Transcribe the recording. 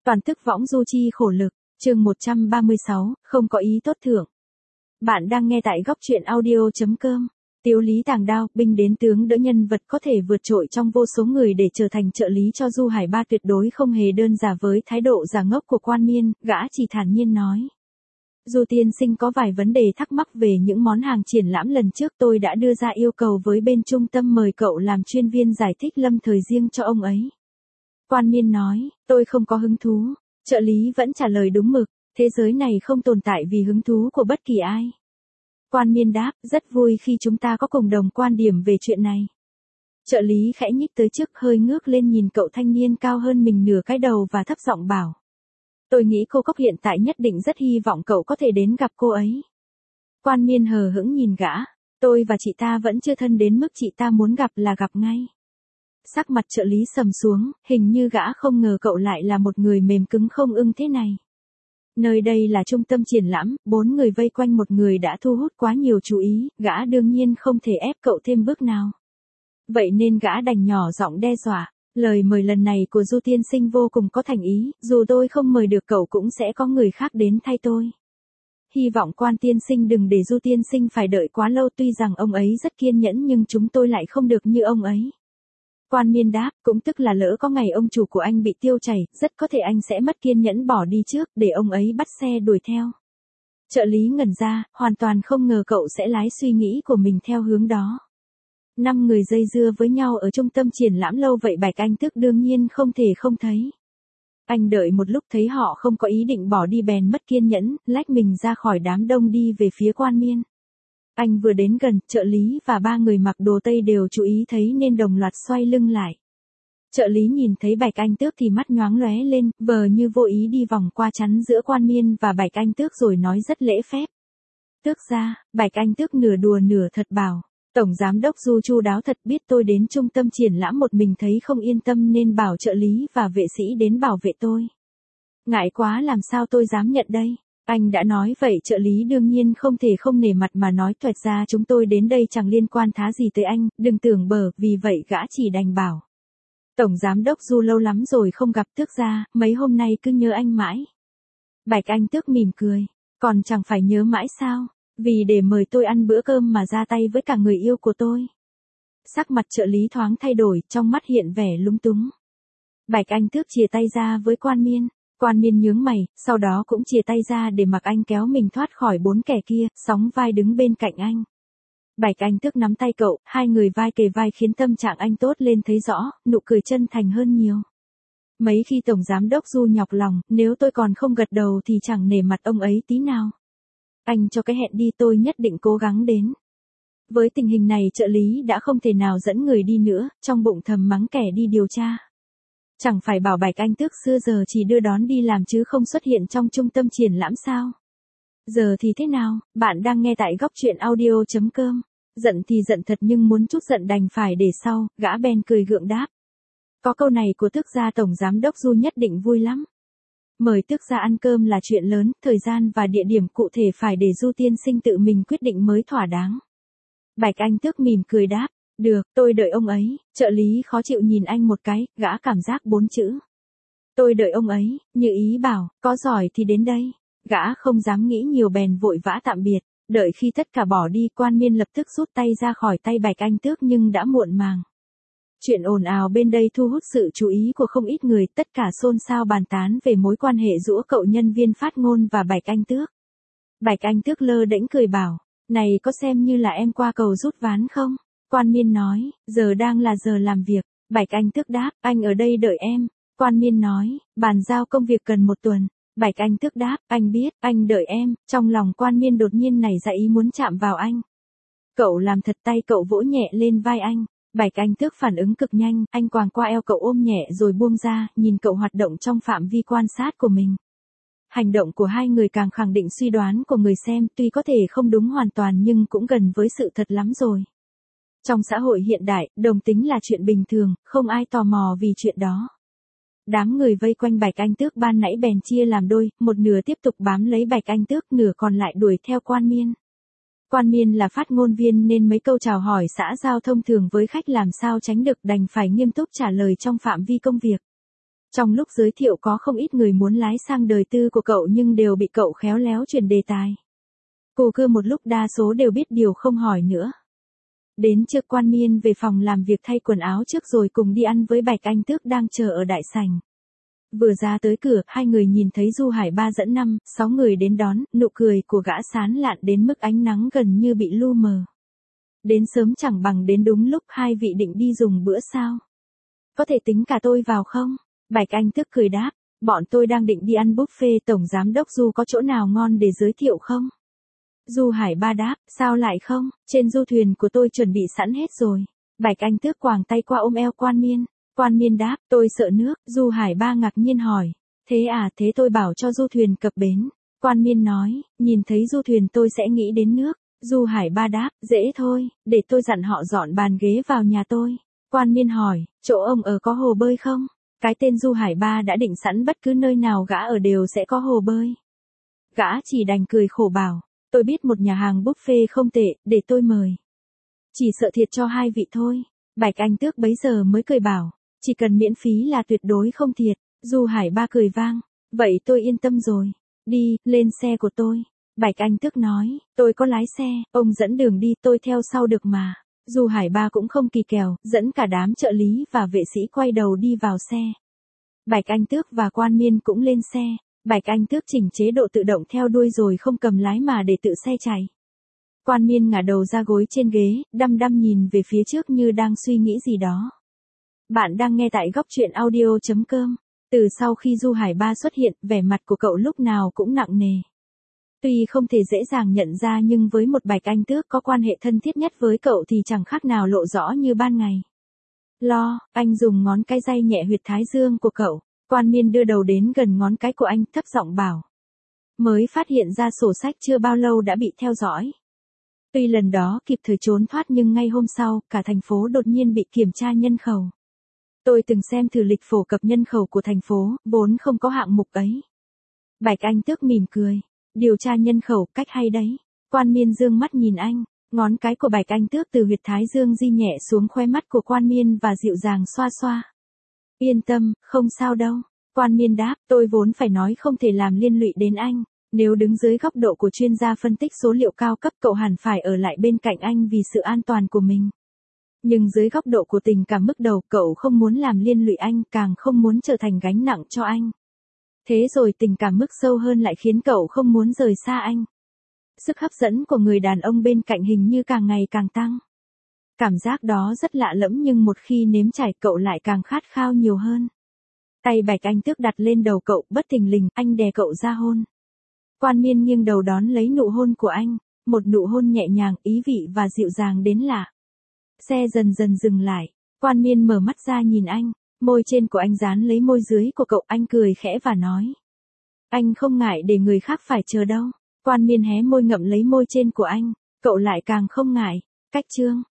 Toàn tức võng du chi khổ lực, chương 136, không có ý tốt thưởng. Bạn đang nghe tại góc truyện audio.com. Tiếu lý tàng đao, binh đến tướng đỡ, nhân vật có thể vượt trội trong vô số người để trở thành trợ lý cho Du Hải Ba tuyệt đối không hề đơn giản. Với thái độ giả ngốc của Quan Miên, gã chỉ thản nhiên nói. Du tiên sinh có vài vấn đề thắc mắc về những món hàng triển lãm lần trước, tôi đã đưa ra yêu cầu với bên trung tâm mời cậu làm chuyên viên giải thích lâm thời riêng cho ông ấy. Quan Miên nói, tôi không có hứng thú. Trợ lý vẫn trả lời đúng mực, thế giới này không tồn tại vì hứng thú của bất kỳ ai. Quan Miên đáp, rất vui khi chúng ta có cùng đồng quan điểm về chuyện này. Trợ lý khẽ nhích tới trước, hơi ngước lên nhìn cậu thanh niên cao hơn mình nửa cái đầu và thấp giọng bảo. Tôi nghĩ cô Cốc hiện tại nhất định rất hy vọng cậu có thể đến gặp cô ấy. Quan Miên hờ hững nhìn gã, tôi và chị ta vẫn chưa thân đến mức chị ta muốn gặp là gặp ngay. Sắc mặt trợ lý sầm xuống, hình như gã không ngờ cậu lại là một người mềm cứng không ưng thế này. Nơi đây là trung tâm triển lãm, 4 người vây quanh một người đã thu hút quá nhiều chú ý, gã đương nhiên không thể ép cậu thêm bước nào. Vậy nên gã đành nhỏ giọng đe dọa, lời mời lần này của Du tiên sinh vô cùng có thành ý, dù tôi không mời được cậu cũng sẽ có người khác đến thay tôi. Hy vọng Quan tiên sinh đừng để Du tiên sinh phải đợi quá lâu, tuy rằng ông ấy rất kiên nhẫn nhưng chúng tôi lại không được như ông ấy. Quan Miên đáp, cũng tức là lỡ có ngày ông chủ của anh bị tiêu chảy, rất có thể anh sẽ mất kiên nhẫn bỏ đi trước, để ông ấy bắt xe đuổi theo. Trợ lý ngẩn ra, hoàn toàn không ngờ cậu sẽ lái suy nghĩ của mình theo hướng đó. 5 người dây dưa với nhau ở trung tâm triển lãm lâu vậy, Bạch Anh Tước đương nhiên không thể không thấy. Anh đợi một lúc thấy họ không có ý định bỏ đi bèn mất kiên nhẫn, lách mình ra khỏi đám đông đi về phía Quan Miên. Anh vừa đến gần, trợ lý và 3 người mặc đồ Tây đều chú ý thấy nên đồng loạt xoay lưng lại. Trợ lý nhìn thấy Bạch Anh Tước thì mắt nhoáng lóe lên, vờ như vô ý đi vòng qua chắn giữa Quan Miên và Bạch Anh Tước rồi nói rất lễ phép. Tước gia, Bạch Anh Tước nửa đùa nửa thật bảo, Tổng Giám đốc Du chu đáo thật, biết tôi đến trung tâm triển lãm một mình thấy không yên tâm nên bảo trợ lý và vệ sĩ đến bảo vệ tôi. Ngại quá, làm sao tôi dám nhận đây. Anh đã nói vậy, trợ lý đương nhiên không thể không nể mặt mà nói toẹt ra, chúng tôi đến đây chẳng liên quan thá gì tới anh, đừng tưởng bở, vì vậy gã chỉ đành bảo. Tổng Giám đốc Du lâu lắm rồi không gặp, Tước gia, mấy hôm nay cứ nhớ anh mãi. Bạch Anh Tước mỉm cười, còn chẳng phải nhớ mãi sao, vì để mời tôi ăn bữa cơm mà ra tay với cả người yêu của tôi. Sắc mặt trợ lý thoáng thay đổi, trong mắt hiện vẻ lúng túng. Bạch Anh Tước chìa tay ra với Quan Miên. Quan Miên nhướng mày, sau đó cũng chìa tay ra để mặc anh kéo mình thoát khỏi 4 kẻ kia, sóng vai đứng bên cạnh anh. Bạch Anh Tước nắm tay cậu, 2 người vai kề vai khiến tâm trạng anh tốt lên thấy rõ, nụ cười chân thành hơn nhiều. Mấy khi Tổng Giám đốc Du nhọc lòng, nếu tôi còn không gật đầu thì chẳng nể mặt ông ấy tí nào. Anh cho cái hẹn đi, tôi nhất định cố gắng đến. Với tình hình này trợ lý đã không thể nào dẫn người đi nữa, trong bụng thầm mắng kẻ đi điều tra. Chẳng phải bảo Bạch Anh Tước xưa giờ chỉ đưa đón đi làm chứ không xuất hiện trong trung tâm triển lãm sao? Giờ thì thế nào? Bạn đang nghe tại góc truyện audio.com. Giận thì giận thật nhưng muốn chút giận đành phải để sau, gã bèn cười gượng đáp. Có câu này của Tước gia Tổng Giám đốc Du nhất định vui lắm. Mời Tước gia ăn cơm là chuyện lớn, thời gian và địa điểm cụ thể phải để Du tiên sinh tự mình quyết định mới thỏa đáng. Bạch Anh Tước mỉm cười đáp. Được, tôi đợi ông ấy. Trợ lý khó chịu nhìn anh một cái, gã cảm giác 4 chữ. Tôi đợi ông ấy, như ý bảo, có giỏi thì đến đây. Gã không dám nghĩ nhiều bèn vội vã tạm biệt, đợi khi tất cả bỏ đi, Quan Miên lập tức rút tay ra khỏi tay Bạch Anh Tước nhưng đã muộn màng. Chuyện ồn ào bên đây thu hút sự chú ý của không ít người, tất cả xôn xao bàn tán về mối quan hệ giữa cậu nhân viên phát ngôn và Bạch Anh Tước. Bạch Anh Tước lơ đễnh cười bảo, này có xem như là em qua cầu rút ván không? Quan Miên nói, giờ đang là giờ làm việc. Bạch Anh Tước đáp, anh ở đây đợi em. Quan Miên nói, bàn giao công việc cần 1 tuần. Bạch Anh Tước đáp, anh biết, anh đợi em. Trong lòng Quan Miên đột nhiên nảy ra ý muốn chạm vào anh. Cậu làm thật, tay cậu vỗ nhẹ lên vai anh. Bạch Anh Tước phản ứng cực nhanh, anh quàng qua eo cậu ôm nhẹ rồi buông ra, nhìn cậu hoạt động trong phạm vi quan sát của mình. Hành động của 2 người càng khẳng định suy đoán của người xem, tuy có thể không đúng hoàn toàn nhưng cũng gần với sự thật lắm rồi. Trong xã hội hiện đại, đồng tính là chuyện bình thường, không ai tò mò vì chuyện đó. Đám người vây quanh Bạch Anh Tước ban nãy bèn chia làm đôi, một nửa tiếp tục bám lấy Bạch Anh Tước, nửa còn lại đuổi theo Quan Miên. Quan Miên là phát ngôn viên nên mấy câu chào hỏi xã giao thông thường với khách làm sao tránh được, đành phải nghiêm túc trả lời trong phạm vi công việc. Trong lúc giới thiệu có không ít người muốn lái sang đời tư của cậu nhưng đều bị cậu khéo léo chuyển đề tài. Cô cứ một lúc đa số đều biết điều không hỏi nữa. Đến trước Quan Miên về phòng làm việc thay quần áo trước rồi cùng đi ăn với Bạch Anh Tước đang chờ ở đại sảnh. Vừa ra tới cửa, hai người nhìn thấy Du Hải Ba dẫn 5-6 người đến đón, nụ cười của gã sán lạn đến mức ánh nắng gần như bị lu mờ. Đến sớm chẳng bằng đến đúng lúc, hai vị định đi dùng bữa sao? Có thể tính cả tôi vào không? Bạch Anh Tước cười đáp, bọn tôi đang định đi ăn buffet, tổng giám đốc Du có chỗ nào ngon để giới thiệu không? Du Hải Ba đáp, sao lại không, trên du thuyền của tôi chuẩn bị sẵn hết rồi. Bạch Anh Tước quàng tay qua ôm eo Quan Miên. Quan Miên đáp, tôi sợ nước. Du Hải Ba ngạc nhiên hỏi, thế à, thế tôi bảo cho du thuyền cập bến. Quan Miên nói, nhìn thấy du thuyền tôi sẽ nghĩ đến nước. Du Hải Ba đáp, dễ thôi, để tôi dặn họ dọn bàn ghế vào nhà tôi. Quan Miên hỏi, chỗ ông ở có hồ bơi không? Cái tên Du Hải Ba đã định sẵn bất cứ nơi nào gã ở đều sẽ có hồ bơi. Gã chỉ đành cười khổ bảo, tôi biết một nhà hàng buffet không tệ, để tôi mời. Chỉ sợ thiệt cho hai vị thôi. Bạch Anh Tước bấy giờ mới cười bảo, chỉ cần miễn phí là tuyệt đối không thiệt. Du Hải Ba cười vang, vậy tôi yên tâm rồi. Đi, lên xe của tôi. Bạch Anh Tước nói, tôi có lái xe, ông dẫn đường đi, tôi theo sau được mà. Du Hải Ba cũng không kỳ kèo, dẫn cả đám trợ lý và vệ sĩ quay đầu đi vào xe. Bạch Anh Tước và Quan Miên cũng lên xe. Bạch Anh Tước chỉnh chế độ tự động theo đuôi rồi không cầm lái mà để tự xe chạy. Quan Miên ngả đầu ra gối trên ghế, đăm đăm nhìn về phía trước như đang suy nghĩ gì đó. Bạn đang nghe tại góc truyện audio.com. Từ sau khi Du Hải Ba xuất hiện, vẻ mặt của cậu lúc nào cũng nặng nề. Tuy không thể dễ dàng nhận ra nhưng với một Bạch Anh Tước có quan hệ thân thiết nhất với cậu thì chẳng khác nào lộ rõ như ban ngày. Lo, anh dùng ngón cái day nhẹ huyệt thái dương của cậu. Quan Miên đưa đầu đến gần ngón cái của anh, thấp giọng bảo. Mới phát hiện ra sổ sách chưa bao lâu đã bị theo dõi. Tuy lần đó kịp thời trốn thoát nhưng ngay hôm sau, cả thành phố đột nhiên bị kiểm tra nhân khẩu. Tôi từng xem thử lịch phổ cập nhân khẩu của thành phố, vốn không có hạng mục ấy. Bạch Anh Tước mỉm cười. Điều tra nhân khẩu, cách hay đấy. Quan Miên dương mắt nhìn anh, ngón cái của Bạch Anh Tước từ huyệt thái dương di nhẹ xuống khóe mắt của Quan Miên và dịu dàng xoa xoa. Yên tâm, không sao đâu. Quan Miên đáp, tôi vốn phải nói không thể làm liên lụy đến anh. Nếu đứng dưới góc độ của chuyên gia phân tích số liệu cao cấp cậu hẳn phải ở lại bên cạnh anh vì sự an toàn của mình. Nhưng dưới góc độ của tình cảm mức đầu cậu không muốn làm liên lụy anh, càng không muốn trở thành gánh nặng cho anh. Thế rồi tình cảm mức sâu hơn lại khiến cậu không muốn rời xa anh. Sức hấp dẫn của người đàn ông bên cạnh hình như càng ngày càng tăng. Cảm giác đó rất lạ lẫm nhưng một khi nếm trải cậu lại càng khát khao nhiều hơn. Tay Bạch Anh Tước đặt lên đầu cậu, bất thình lình, anh đè cậu ra hôn. Quan Miên nghiêng đầu đón lấy nụ hôn của anh, một nụ hôn nhẹ nhàng, ý vị và dịu dàng đến lạ. Xe dần dần dừng lại, Quan Miên mở mắt ra nhìn anh, môi trên của anh dán lấy môi dưới của cậu, anh cười khẽ và nói. Anh không ngại để người khác phải chờ đâu. Quan Miên hé môi ngậm lấy môi trên của anh, cậu lại càng không ngại. Cách chương